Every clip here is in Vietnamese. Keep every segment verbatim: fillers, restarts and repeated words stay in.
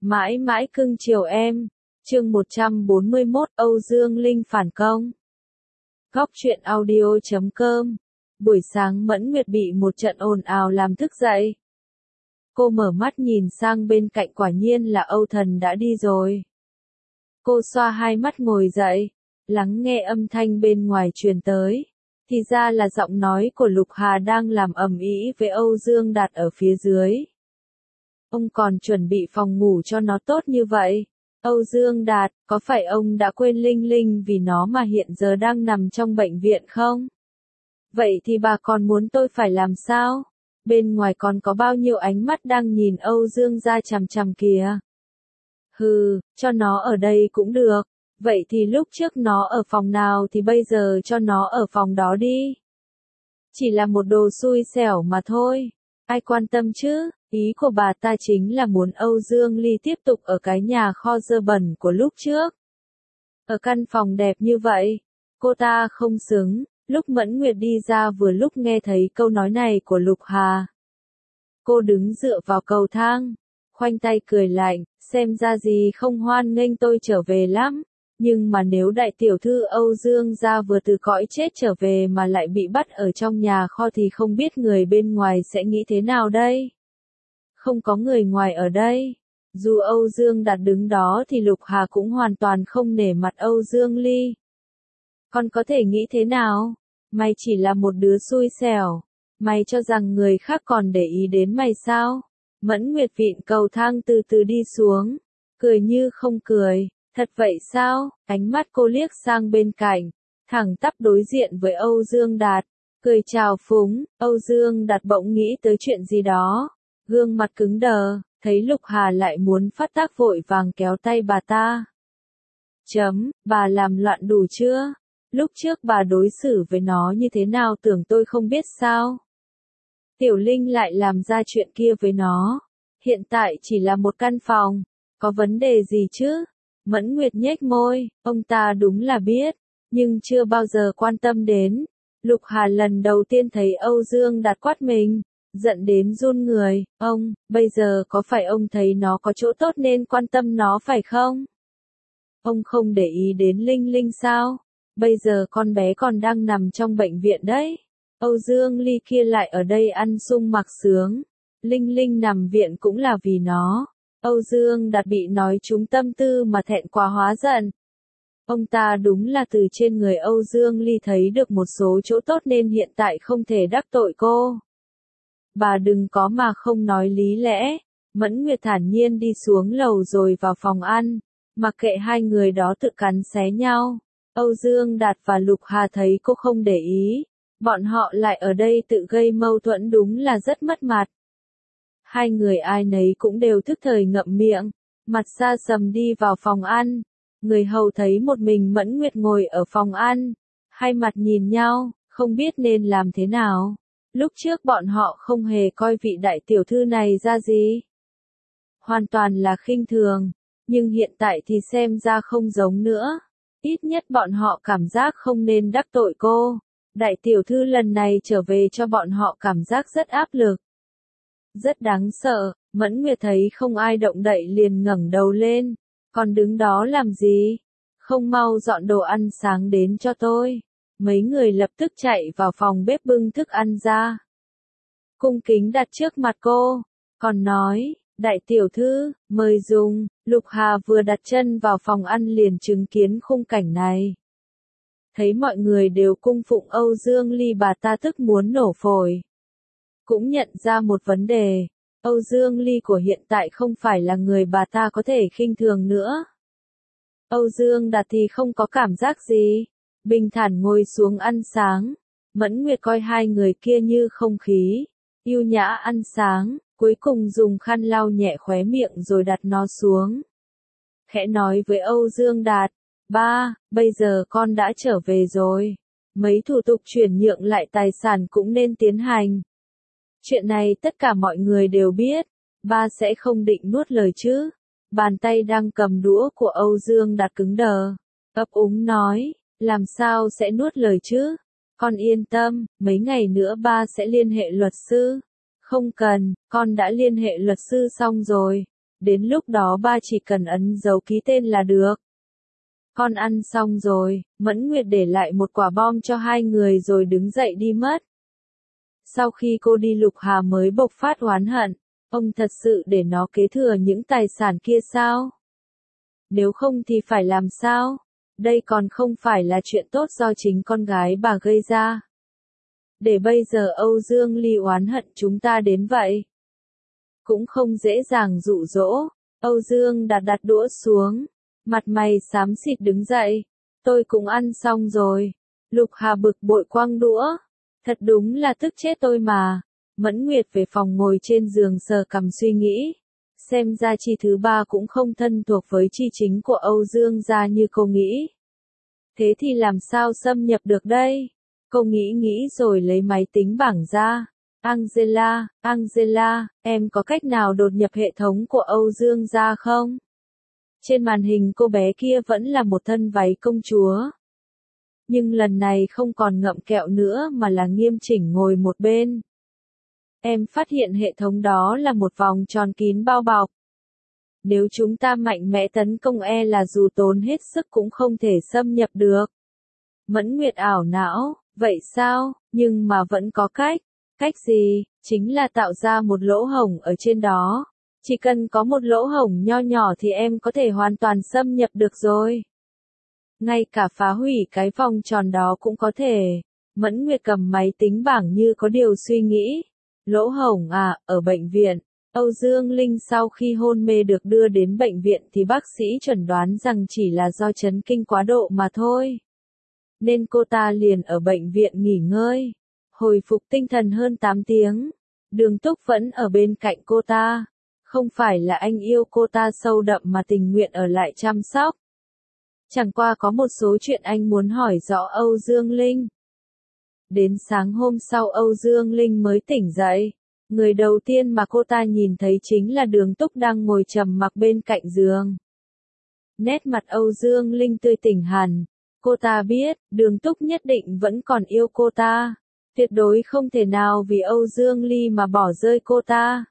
Mãi mãi cưng chiều em. Chương một trăm bốn mươi mốt Âu Dương Linh phản công. Góc truyện audio chấm com. Buổi sáng Mẫn Nguyệt bị một trận ồn ào làm thức dậy. Cô mở mắt nhìn sang bên cạnh, quả nhiên là Âu Thần đã đi rồi. Cô xoa hai mắt ngồi dậy, lắng nghe âm thanh bên ngoài truyền tới. Thì ra là giọng nói của Lục Hà đang làm ầm ĩ với Âu Dương Đạt ở phía dưới. Ông còn chuẩn bị phòng ngủ cho nó tốt như vậy. Âu Dương Đạt, có phải ông đã quên Linh Linh vì nó mà hiện giờ đang nằm trong bệnh viện không? Vậy thì bà còn muốn tôi phải làm sao? Bên ngoài còn có bao nhiêu ánh mắt đang nhìn Âu Dương ra chằm chằm kìa. Hừ, cho nó ở đây cũng được. Vậy thì lúc trước nó ở phòng nào thì bây giờ cho nó ở phòng đó đi. Chỉ là một đồ xui xẻo mà thôi. Ai quan tâm chứ? Ý của bà ta chính là muốn Âu Dương Ly tiếp tục ở cái nhà kho dơ bẩn của lúc trước. Ở căn phòng đẹp như vậy, cô ta không xứng. Lúc Mẫn Nguyệt đi ra vừa lúc nghe thấy câu nói này của Lục Hà. Cô đứng dựa vào cầu thang, khoanh tay cười lạnh, xem ra gì không hoan nghênh tôi trở về lắm. Nhưng mà nếu đại tiểu thư Âu Dương gia vừa từ cõi chết trở về mà lại bị bắt ở trong nhà kho thì không biết người bên ngoài sẽ nghĩ thế nào đây? Không có người ngoài ở đây. Dù Âu Dương Đạt đứng đó thì Lục Hà cũng hoàn toàn không nể mặt Âu Dương Ly. Con có thể nghĩ thế nào? Mày chỉ là một đứa xui xẻo. Mày cho rằng người khác còn để ý đến mày sao? Mẫn Nguyệt vịn cầu thang từ từ đi xuống, cười như không cười. Thật vậy sao? Ánh mắt cô liếc sang bên cạnh, thẳng tắp đối diện với Âu Dương Đạt, cười chào phúng. Âu Dương Đạt bỗng nghĩ tới chuyện gì đó, gương mặt cứng đờ, thấy Lục Hà lại muốn phát tác vội vàng kéo tay bà ta. Chấm, bà làm loạn đủ chưa? Lúc trước bà đối xử với nó như thế nào tưởng tôi không biết sao? Tiểu Linh lại làm ra chuyện kia với nó. Hiện tại chỉ là một căn phòng, có vấn đề gì chứ? Mẫn Nguyệt nhếch môi, ông ta đúng là biết, nhưng chưa bao giờ quan tâm đến. Lục Hà lần đầu tiên thấy Âu Dương Đạt quát mình, giận đến run người. Ông, bây giờ có phải ông thấy nó có chỗ tốt nên quan tâm nó phải không? Ông không để ý đến Linh Linh sao? Bây giờ con bé còn đang nằm trong bệnh viện đấy. Âu Dương Ly kia lại ở đây ăn sung mặc sướng. Linh Linh nằm viện cũng là vì nó. Âu Dương Đạt bị nói trúng tâm tư mà thẹn quá hóa giận. Ông ta đúng là từ trên người Âu Dương Ly thấy được một số chỗ tốt nên hiện tại không thể đắc tội cô. Bà đừng có mà không nói lý lẽ. Mẫn Nguyệt thản nhiên đi xuống lầu rồi vào phòng ăn, mặc kệ hai người đó tự cắn xé nhau. Âu Dương Đạt và Lục Hà thấy cô không để ý, bọn họ lại ở đây tự gây mâu thuẫn đúng là rất mất mặt. Hai người ai nấy cũng đều thức thời ngậm miệng, mặt xa sầm đi vào phòng ăn. Người hầu thấy một mình Mẫn Nguyệt ngồi ở phòng ăn, hai mặt nhìn nhau, không biết nên làm thế nào. Lúc trước bọn họ không hề coi vị đại tiểu thư này ra gì. Hoàn toàn là khinh thường, nhưng hiện tại thì xem ra không giống nữa. Ít nhất bọn họ cảm giác không nên đắc tội cô. Đại tiểu thư lần này trở về cho bọn họ cảm giác rất áp lực. Rất đáng sợ. Mẫn Nguyệt thấy không ai động đậy liền ngẩng đầu lên. Còn đứng đó làm gì? Không mau dọn đồ ăn sáng đến cho tôi. Mấy người lập tức chạy vào phòng bếp bưng thức ăn ra. Cung kính đặt trước mặt cô. Còn nói, đại tiểu thư, mời dùng. Lục Hà vừa đặt chân vào phòng ăn liền chứng kiến khung cảnh này. Thấy mọi người đều cung phụng Âu Dương Ly, bà ta tức muốn nổ phổi. Cũng nhận ra một vấn đề, Âu Dương Ly của hiện tại không phải là người bà ta có thể khinh thường nữa. Âu Dương Đạt thì không có cảm giác gì, bình thản ngồi xuống ăn sáng. Mẫn Nguyệt coi hai người kia như không khí, yêu nhã ăn sáng, cuối cùng dùng khăn lau nhẹ khóe miệng rồi đặt nó xuống. Khẽ nói với Âu Dương Đạt, ba, bây giờ con đã trở về rồi. Mấy thủ tục chuyển nhượng lại tài sản cũng nên tiến hành. Chuyện này tất cả mọi người đều biết, ba sẽ không định nuốt lời chứ. Bàn tay đang cầm đũa của Âu Dương Đạt cứng đờ, ấp úng nói, làm sao sẽ nuốt lời chứ? Con yên tâm, mấy ngày nữa ba sẽ liên hệ luật sư. Không cần, con đã liên hệ luật sư xong rồi. Đến lúc đó ba chỉ cần ấn dấu ký tên là được. Con ăn xong rồi, Mẫn Nguyệt để lại một quả bom cho hai người rồi đứng dậy đi mất. Sau khi cô đi Lục Hà mới bộc phát oán hận, ông thật sự để nó kế thừa những tài sản kia sao? Nếu không thì phải làm sao? Đây còn không phải là chuyện tốt do chính con gái bà gây ra. Để bây giờ Âu Dương Ly oán hận chúng ta đến vậy. Cũng không dễ dàng dụ dỗ. Âu Dương đặt đặt đũa xuống. Mặt mày xám xịt đứng dậy. Tôi cũng ăn xong rồi. Lục Hà bực bội quăng đũa. Thật đúng là tức chết tôi mà. Mẫn Nguyệt về phòng ngồi trên giường sờ cằm suy nghĩ. Xem ra chi thứ ba cũng không thân thuộc với chi chính của Âu Dương gia như cô nghĩ. Thế thì làm sao xâm nhập được đây? Cô nghĩ nghĩ rồi lấy máy tính bảng ra. Angela, Angela, em có cách nào đột nhập hệ thống của Âu Dương gia không? Trên màn hình cô bé kia vẫn là một thân váy công chúa. Nhưng lần này không còn ngậm kẹo nữa mà là nghiêm chỉnh ngồi một bên. Em phát hiện hệ thống đó là một vòng tròn kín bao bọc. Nếu chúng ta mạnh mẽ tấn công e là dù tốn hết sức cũng không thể xâm nhập được. Mẫn Nguyệt ảo não, vậy sao, nhưng mà vẫn có cách. Cách gì? Chính là tạo ra một lỗ hổng ở trên đó. Chỉ cần có một lỗ hổng nho nhỏ thì em có thể hoàn toàn xâm nhập được rồi. Ngay cả phá hủy cái vòng tròn đó cũng có thể. Mẫn Nguyệt cầm máy tính bảng như có điều suy nghĩ. Lỗ hổng à, ở bệnh viện. Âu Dương Linh sau khi hôn mê được đưa đến bệnh viện thì bác sĩ chẩn đoán rằng chỉ là do chấn kinh quá độ mà thôi. Nên cô ta liền ở bệnh viện nghỉ ngơi. Hồi phục tinh thần hơn tám tiếng. Đường Túc vẫn ở bên cạnh cô ta. Không phải là anh yêu cô ta sâu đậm mà tình nguyện ở lại chăm sóc. Chẳng qua có một số chuyện anh muốn hỏi rõ Âu Dương Linh. Đến sáng hôm sau Âu Dương Linh mới tỉnh dậy. Người đầu tiên mà cô ta nhìn thấy chính là Đường Túc đang ngồi trầm mặc bên cạnh giường. Nét mặt Âu Dương Linh tươi tỉnh hẳn. Cô ta biết, Đường Túc nhất định vẫn còn yêu cô ta. Tuyệt đối không thể nào vì Âu Dương Ly mà bỏ rơi cô ta.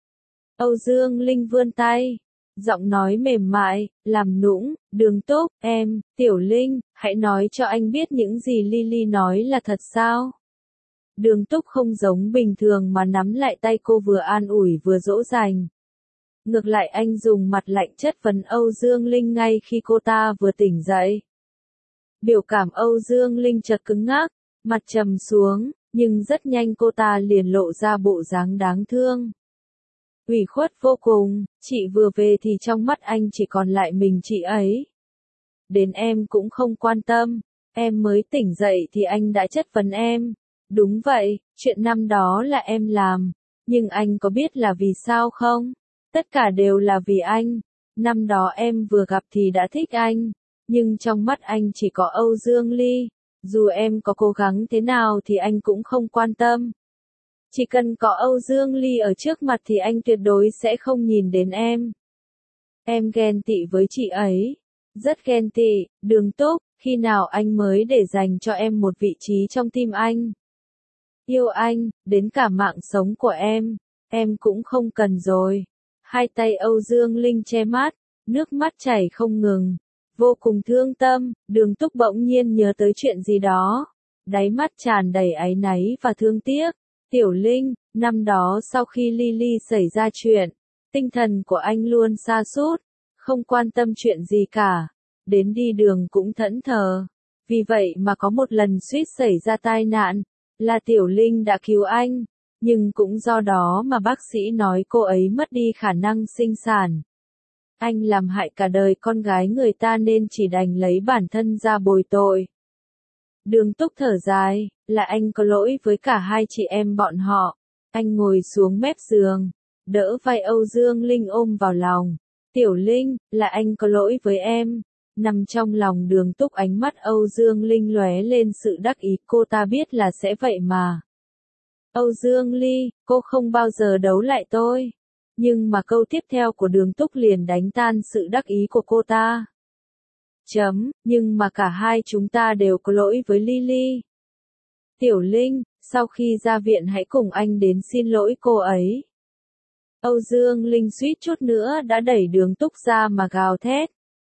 Âu Dương Linh vươn tay. Giọng nói mềm mại, làm nũng, Đường Túc, em, Tiểu Linh, hãy nói cho anh biết những gì Lily nói là thật sao? Đường Túc không giống bình thường mà nắm lại tay cô vừa an ủi vừa dỗ dành. Ngược lại anh dùng mặt lạnh chất vấn Âu Dương Linh ngay khi cô ta vừa tỉnh dậy. Biểu cảm Âu Dương Linh chợt cứng ngắc, mặt trầm xuống, nhưng rất nhanh cô ta liền lộ ra bộ dáng đáng thương. Ủy khuất vô cùng, chị vừa về thì trong mắt anh chỉ còn lại mình chị ấy. Đến em cũng không quan tâm, em mới tỉnh dậy thì anh đã chất vấn em. Đúng vậy, chuyện năm đó là em làm, nhưng anh có biết là vì sao không? Tất cả đều là vì anh. Năm đó em vừa gặp thì đã thích anh, nhưng trong mắt anh chỉ có Âu Dương Ly. Dù em có cố gắng thế nào thì anh cũng không quan tâm. Chỉ cần có Âu Dương Ly ở trước mặt thì anh tuyệt đối sẽ không nhìn đến em. Em ghen tị với chị ấy. Rất ghen tị, Đường Túc, khi nào anh mới để dành cho em một vị trí trong tim anh? Yêu anh, đến cả mạng sống của em, em cũng không cần rồi. Hai tay Âu Dương Linh che mắt, nước mắt chảy không ngừng. Vô cùng thương tâm, Đường Túc bỗng nhiên nhớ tới chuyện gì đó. Đáy mắt tràn đầy áy náy và thương tiếc. Tiểu Linh, năm đó sau khi Lily xảy ra chuyện, tinh thần của anh luôn sa sút, không quan tâm chuyện gì cả. Đến đi đường cũng thẫn thờ. Vì vậy mà có một lần suýt xảy ra tai nạn, là Tiểu Linh đã cứu anh. Nhưng cũng do đó mà bác sĩ nói cô ấy mất đi khả năng sinh sản. Anh làm hại cả đời con gái người ta nên chỉ đành lấy bản thân ra bồi tội. Đường Túc thở dài, là anh có lỗi với cả hai chị em bọn họ. Anh ngồi xuống mép giường, đỡ vai Âu Dương Linh ôm vào lòng. Tiểu Linh, là anh có lỗi với em. Nằm trong lòng Đường Túc ánh mắt Âu Dương Linh lóe lên sự đắc ý, cô ta biết là sẽ vậy mà. Âu Dương Ly, cô không bao giờ đấu lại tôi. Nhưng mà câu tiếp theo của Đường Túc liền đánh tan sự đắc ý của cô ta. Chấm, nhưng mà cả hai chúng ta đều có lỗi với Lily. Tiểu Linh, sau khi ra viện hãy cùng anh đến xin lỗi cô ấy. Âu Dương Linh suýt chút nữa đã đẩy Đường Túc ra mà gào thét.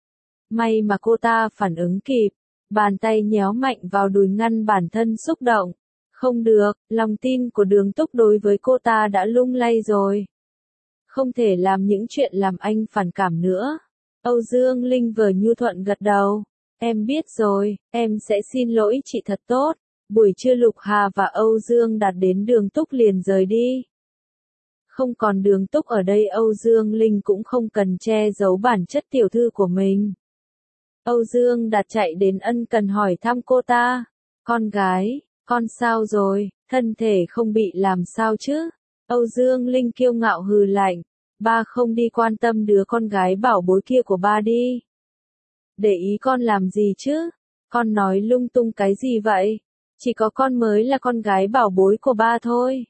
May mà cô ta phản ứng kịp, bàn tay nhéo mạnh vào đùi ngăn bản thân xúc động. Không được, lòng tin của Đường Túc đối với cô ta đã lung lay rồi. Không thể làm những chuyện làm anh phản cảm nữa. Âu Dương Linh vừa nhu thuận gật đầu. Em biết rồi, em sẽ xin lỗi chị thật tốt. Buổi trưa Lục Hà và Âu Dương Đạt đến Đường Túc liền rời đi. Không còn Đường Túc ở đây, Âu Dương Linh cũng không cần che giấu bản chất tiểu thư của mình. Âu Dương Đạt chạy đến ân cần hỏi thăm cô ta. Con gái, con sao rồi, thân thể không bị làm sao chứ? Âu Dương Linh kiêu ngạo hừ lạnh. Ba không đi quan tâm đứa con gái bảo bối kia của ba đi. Để ý con làm gì chứ? Con nói lung tung cái gì vậy? Chỉ có con mới là con gái bảo bối của ba thôi.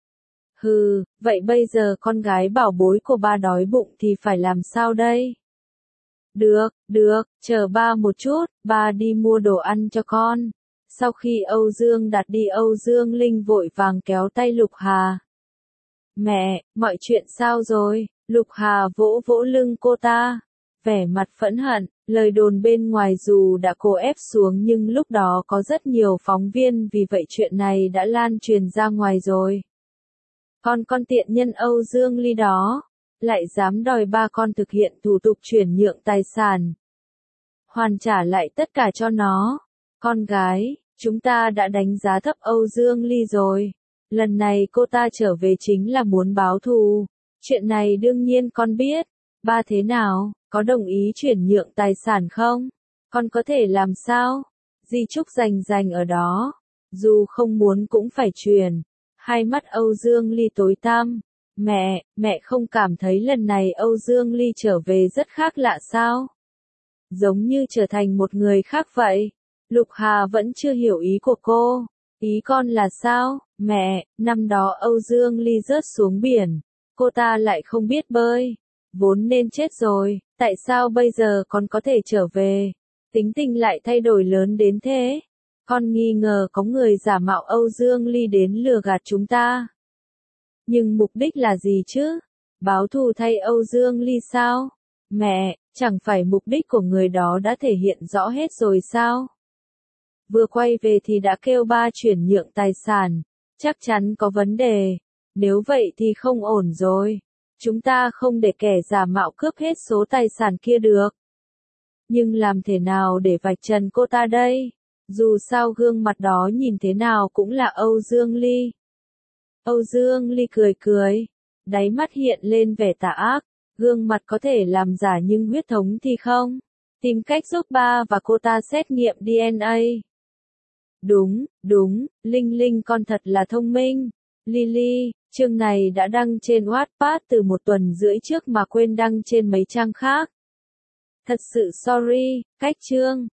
Hừ, vậy bây giờ con gái bảo bối của ba đói bụng thì phải làm sao đây? Được, được, chờ ba một chút, ba đi mua đồ ăn cho con. Sau khi Âu Dương Đạt đi, Âu Dương Linh vội vàng kéo tay Lục Hà. Mẹ, mọi chuyện sao rồi? Lục Hà vỗ vỗ lưng cô ta. Vẻ mặt phẫn hận, lời đồn bên ngoài dù đã cố ép xuống nhưng lúc đó có rất nhiều phóng viên, vì vậy chuyện này đã lan truyền ra ngoài rồi. Con con tiện nhân Âu Dương Ly đó, lại dám đòi ba con thực hiện thủ tục chuyển nhượng tài sản. Hoàn trả lại tất cả cho nó. Con gái, chúng ta đã đánh giá thấp Âu Dương Ly rồi. Lần này cô ta trở về chính là muốn báo thù. Chuyện này đương nhiên con biết. Ba thế nào, có đồng ý chuyển nhượng tài sản không? Con có thể làm sao? Di chúc rành rành ở đó. Dù không muốn cũng phải truyền. Hai mắt Âu Dương Ly tối tăm. Mẹ, mẹ không cảm thấy lần này Âu Dương Ly trở về rất khác lạ sao? Giống như trở thành một người khác vậy. Lục Hà vẫn chưa hiểu ý của cô. Ý con là sao? Mẹ, năm đó Âu Dương Ly rớt xuống biển. Cô ta lại không biết bơi. Vốn nên chết rồi. Tại sao bây giờ con có thể trở về? Tính tình lại thay đổi lớn đến thế. Con nghi ngờ có người giả mạo Âu Dương Ly đến lừa gạt chúng ta. Nhưng mục đích là gì chứ? Báo thù thay Âu Dương Ly sao? Mẹ, chẳng phải mục đích của người đó đã thể hiện rõ hết rồi sao? Vừa quay về thì đã kêu ba chuyển nhượng tài sản. Chắc chắn có vấn đề. Nếu vậy thì không ổn rồi. Chúng ta không để kẻ giả mạo cướp hết số tài sản kia được. Nhưng làm thế nào để vạch trần cô ta đây? Dù sao gương mặt đó nhìn thế nào cũng là Âu Dương Ly. Âu Dương Ly cười cười. Đáy mắt hiện lên vẻ tà ác. Gương mặt có thể làm giả nhưng huyết thống thì không. Tìm cách giúp ba và cô ta xét nghiệm đê en a. Đúng, đúng, Linh Linh con thật là thông minh. Lily, chương này đã đăng trên Wattpad từ một tuần rưỡi trước mà quên đăng trên mấy trang khác. Thật sự sorry, cách chương.